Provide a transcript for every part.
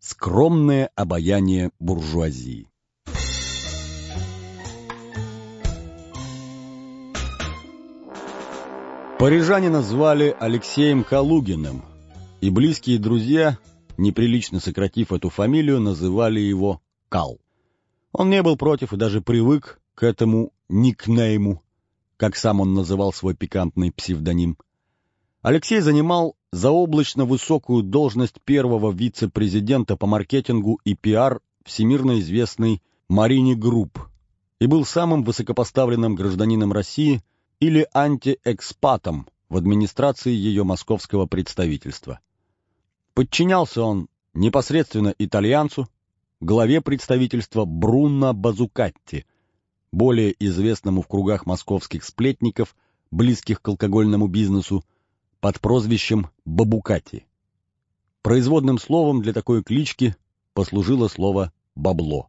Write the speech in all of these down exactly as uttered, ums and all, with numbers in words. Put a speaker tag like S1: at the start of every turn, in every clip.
S1: Скромное обаяние буржуазии. Парижанина звали Алексеем Калугиным, и близкие друзья, неприлично сократив эту фамилию, называли его Кал. Он не был против и даже привык к этому никнейму, как сам он называл свой пикантный псевдоним. Алексей занимал заоблачно высокую должность первого вице-президента по маркетингу и пиар всемирно известной Марини Групп и был самым высокопоставленным гражданином России или антиэкспатом в администрации ее московского представительства. Подчинялся он непосредственно итальянцу, главе представительства Бруно Базукатти, более известному в кругах московских сплетников, близких к алкогольному бизнесу, под прозвищем Бабукати. Производным словом для такой клички послужило слово «бабло»,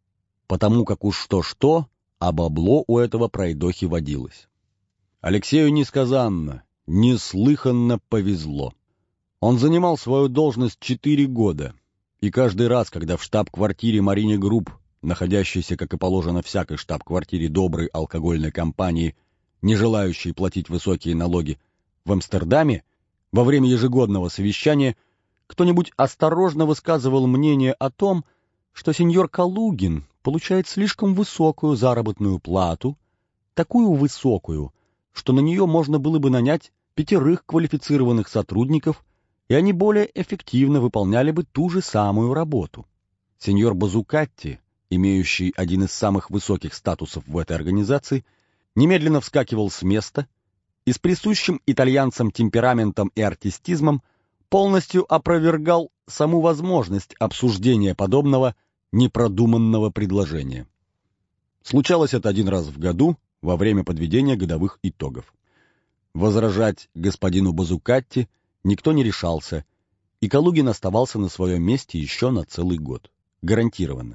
S1: потому как уж что-что, а бабло у этого пройдохи водилось. Алексею несказанно, неслыханно повезло. Он занимал свою должность четыре года, и каждый раз, когда в штаб-квартире Марини Групп, находящейся, как и положено всякой штаб-квартире доброй алкогольной компании, не желающей платить высокие налоги, в Амстердаме, во время ежегодного совещания, кто-нибудь осторожно высказывал мнение о том, что сеньор Калугин получает слишком высокую заработную плату, такую высокую, что на нее можно было бы нанять пятерых квалифицированных сотрудников, и они более эффективно выполняли бы ту же самую работу. Сеньор Базукатти, имеющий один из самых высоких статусов в этой организации, немедленно вскакивал с места и с присущим итальянцам темпераментом и артистизмом полностью опровергал саму возможность обсуждения подобного непродуманного предложения. Случалось это один раз в году, во время подведения годовых итогов. Возражать господину Базукатти никто не решался, и Калугин оставался на своем месте еще на целый год. Гарантированно.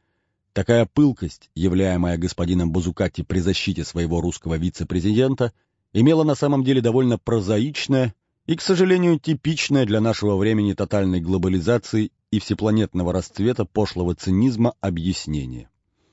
S1: Такая пылкость, являемая господином Базукатти при защите своего русского вице-президента, имела на самом деле довольно прозаичное и, к сожалению, типичное для нашего времени тотальной глобализации и всепланетного расцвета пошлого цинизма объяснение.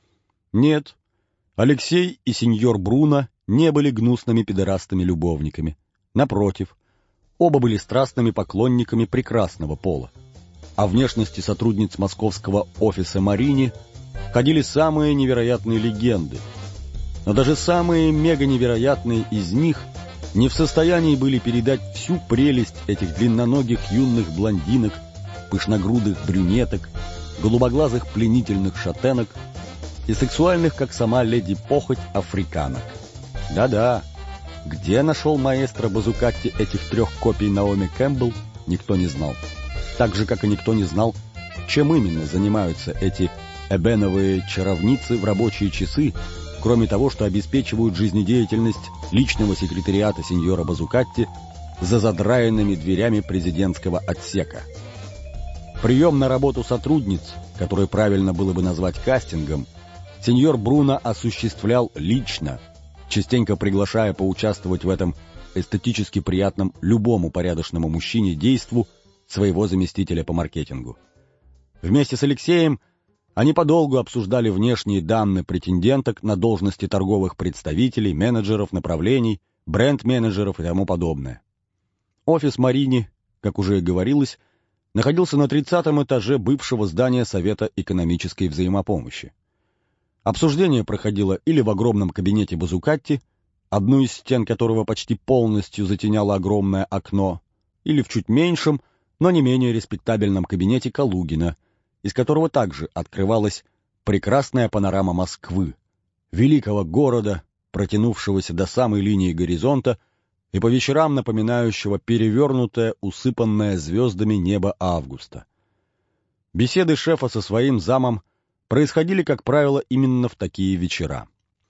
S1: Нет, Алексей и сеньор Бруно не были гнусными педерастами-любовниками. Напротив, оба были страстными поклонниками прекрасного пола. О внешности сотрудниц московского офиса Марини ходили самые невероятные легенды. Но даже самые мега-невероятные из них не в состоянии были передать всю прелесть этих длинноногих юных блондинок, пышногрудых брюнеток, голубоглазых пленительных шатенок и сексуальных, как сама леди Похоть, африканок. Да-да, где нашел маэстро Базукатти этих трех копий Наоми Кэмпбелл, никто не знал. Так же, как и никто не знал, чем именно занимаются эти эбеновые чаровницы в рабочие часы, кроме того, что обеспечивают жизнедеятельность личного секретариата сеньора Базукатти за задраенными дверями президентского отсека. Прием на работу сотрудниц, который правильно было бы назвать кастингом, сеньор Бруно осуществлял лично, частенько приглашая поучаствовать в этом эстетически приятном любому порядочному мужчине действу своего заместителя по маркетингу. Вместе с Алексеем они подолгу обсуждали внешние данные претенденток на должности торговых представителей, менеджеров направлений, бренд-менеджеров и тому подобное. Офис Марини, как уже и говорилось, находился на тридцатом этаже бывшего здания Совета экономической взаимопомощи. Обсуждение проходило или в огромном кабинете Базукатти, одну из стен которого почти полностью затеняло огромное окно, или в чуть меньшем, но не менее респектабельном кабинете Калугина, из которого также открывалась прекрасная панорама Москвы, великого города, протянувшегося до самой линии горизонта и по вечерам напоминающего перевернутое, усыпанное звездами небо августа. Беседы шефа со своим замом происходили, как правило, именно в такие вечера.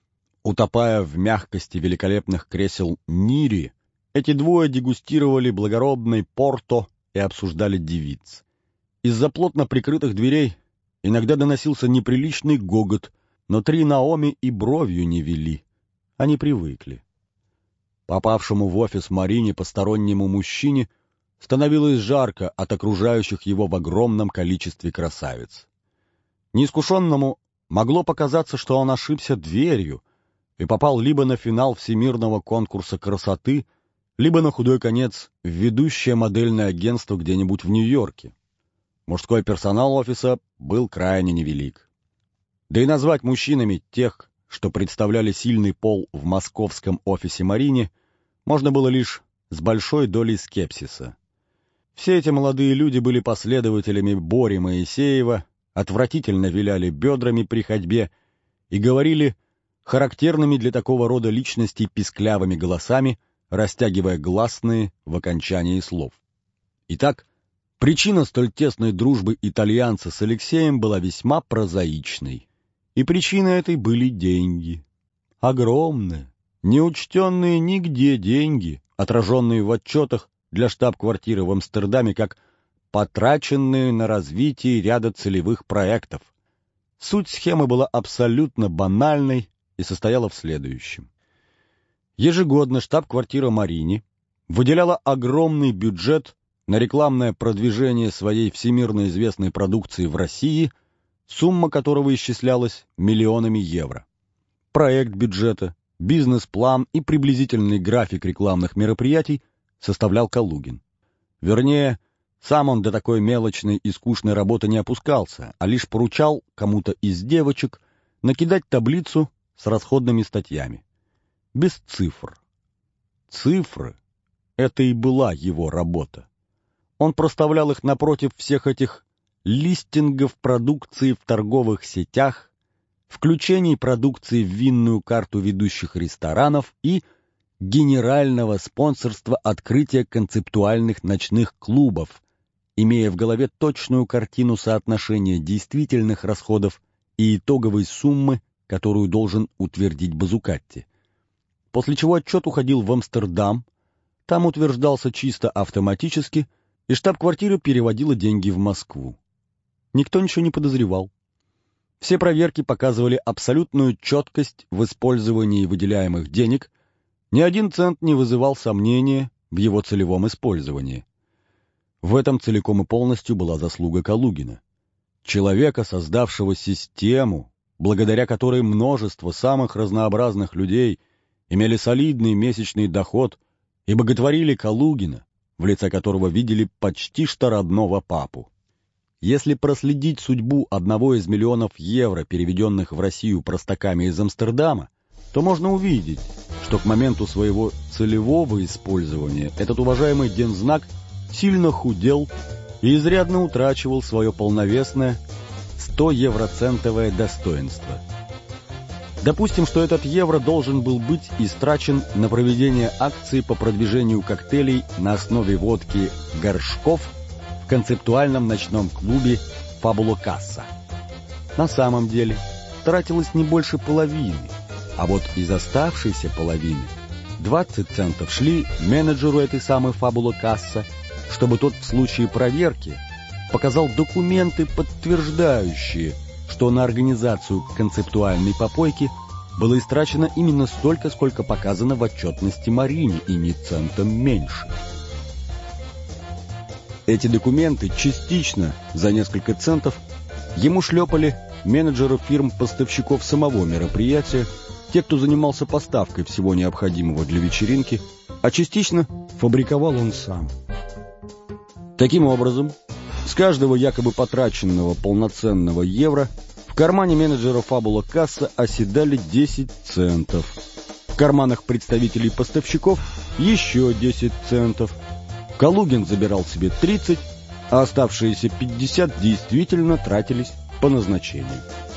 S1: Утопая в мягкости великолепных кресел Нири, эти двое дегустировали благородный порто и обсуждали девиц. Из-за плотно прикрытых дверей иногда доносился неприличный гогот, но три Наоми и бровью не вели. Они привыкли. Попавшему в офис Марине постороннему мужчине становилось жарко от окружающих его в огромном количестве красавиц. Неискушенному могло показаться, что он ошибся дверью и попал либо на финал всемирного конкурса красоты, либо на худой конец в ведущее модельное агентство где-нибудь в Нью-Йорке. Мужской персонал офиса был крайне невелик. Да и назвать мужчинами тех, что представляли сильный пол в московском офисе Марине, можно было лишь с большой долей скепсиса. Все эти молодые люди были последователями Бори Моисеева, отвратительно виляли бедрами при ходьбе и говорили характерными для такого рода личностей писклявыми голосами, растягивая гласные в окончании слов. Итак, причина столь тесной дружбы итальянца с Алексеем была весьма прозаичной. И причиной этой были деньги. Огромные, неучтенные нигде деньги, отраженные в отчетах для штаб-квартиры в Амстердаме как потраченные на развитие ряда целевых проектов. Суть схемы была абсолютно банальной и состояла в следующем. Ежегодно штаб-квартира Марини выделяла огромный бюджет на рекламное продвижение своей всемирно известной продукции в России, сумма которого исчислялась миллионами евро. Проект бюджета, бизнес-план и приблизительный график рекламных мероприятий составлял Калугин. Вернее, сам он до такой мелочной и скучной работы не опускался, а лишь поручал кому-то из девочек накидать таблицу с расходными статьями. Без цифр. Цифры — это и была его работа. Он проставлял их напротив всех этих листингов продукции в торговых сетях, включений продукции в винную карту ведущих ресторанов и генерального спонсорства открытия концептуальных ночных клубов, имея в голове точную картину соотношения действительных расходов и итоговой суммы, которую должен утвердить Базукатти. После чего отчет уходил в Амстердам, там утверждался чисто автоматически, и штаб-квартира переводила деньги в Москву. Никто ничего не подозревал. Все проверки показывали абсолютную четкость в использовании выделяемых денег, ни один цент не вызывал сомнения в его целевом использовании. В этом целиком и полностью была заслуга Калугина, человека, создавшего систему, благодаря которой множество самых разнообразных людей имели солидный месячный доход и боготворили Калугина, в лице которого видели почти что родного папу. Если проследить судьбу одного из миллионов евро, переведенных в Россию простаками из Амстердама, то можно увидеть, что к моменту своего целевого использования этот уважаемый дензнак сильно худел и изрядно утрачивал свое полновесное сто евроцентовое достоинство. Допустим, что этот евро должен был быть истрачен на проведение акции по продвижению коктейлей на основе водки «Горшков» в концептуальном ночном клубе «Фабула Касса». На самом деле тратилось не больше половины, а вот из оставшейся половины двадцать центов шли менеджеру этой самой «Фабула Касса», чтобы тот в случае проверки показал документы, подтверждающие, что на организацию концептуальной попойки было истрачено именно столько, сколько показано в отчетности Марине, и ни центом меньше. Эти документы частично, за несколько центов, ему шлепали менеджеры фирм-поставщиков самого мероприятия, те, кто занимался поставкой всего необходимого для вечеринки, а частично фабриковал он сам. Таким образом, с каждого якобы потраченного полноценного евро в кармане менеджера «Фабула Касса» оседали десять центов. В карманах представителей поставщиков еще десять центов. Калугин забирал себе тридцать, а оставшиеся пятьдесят действительно тратились по назначению.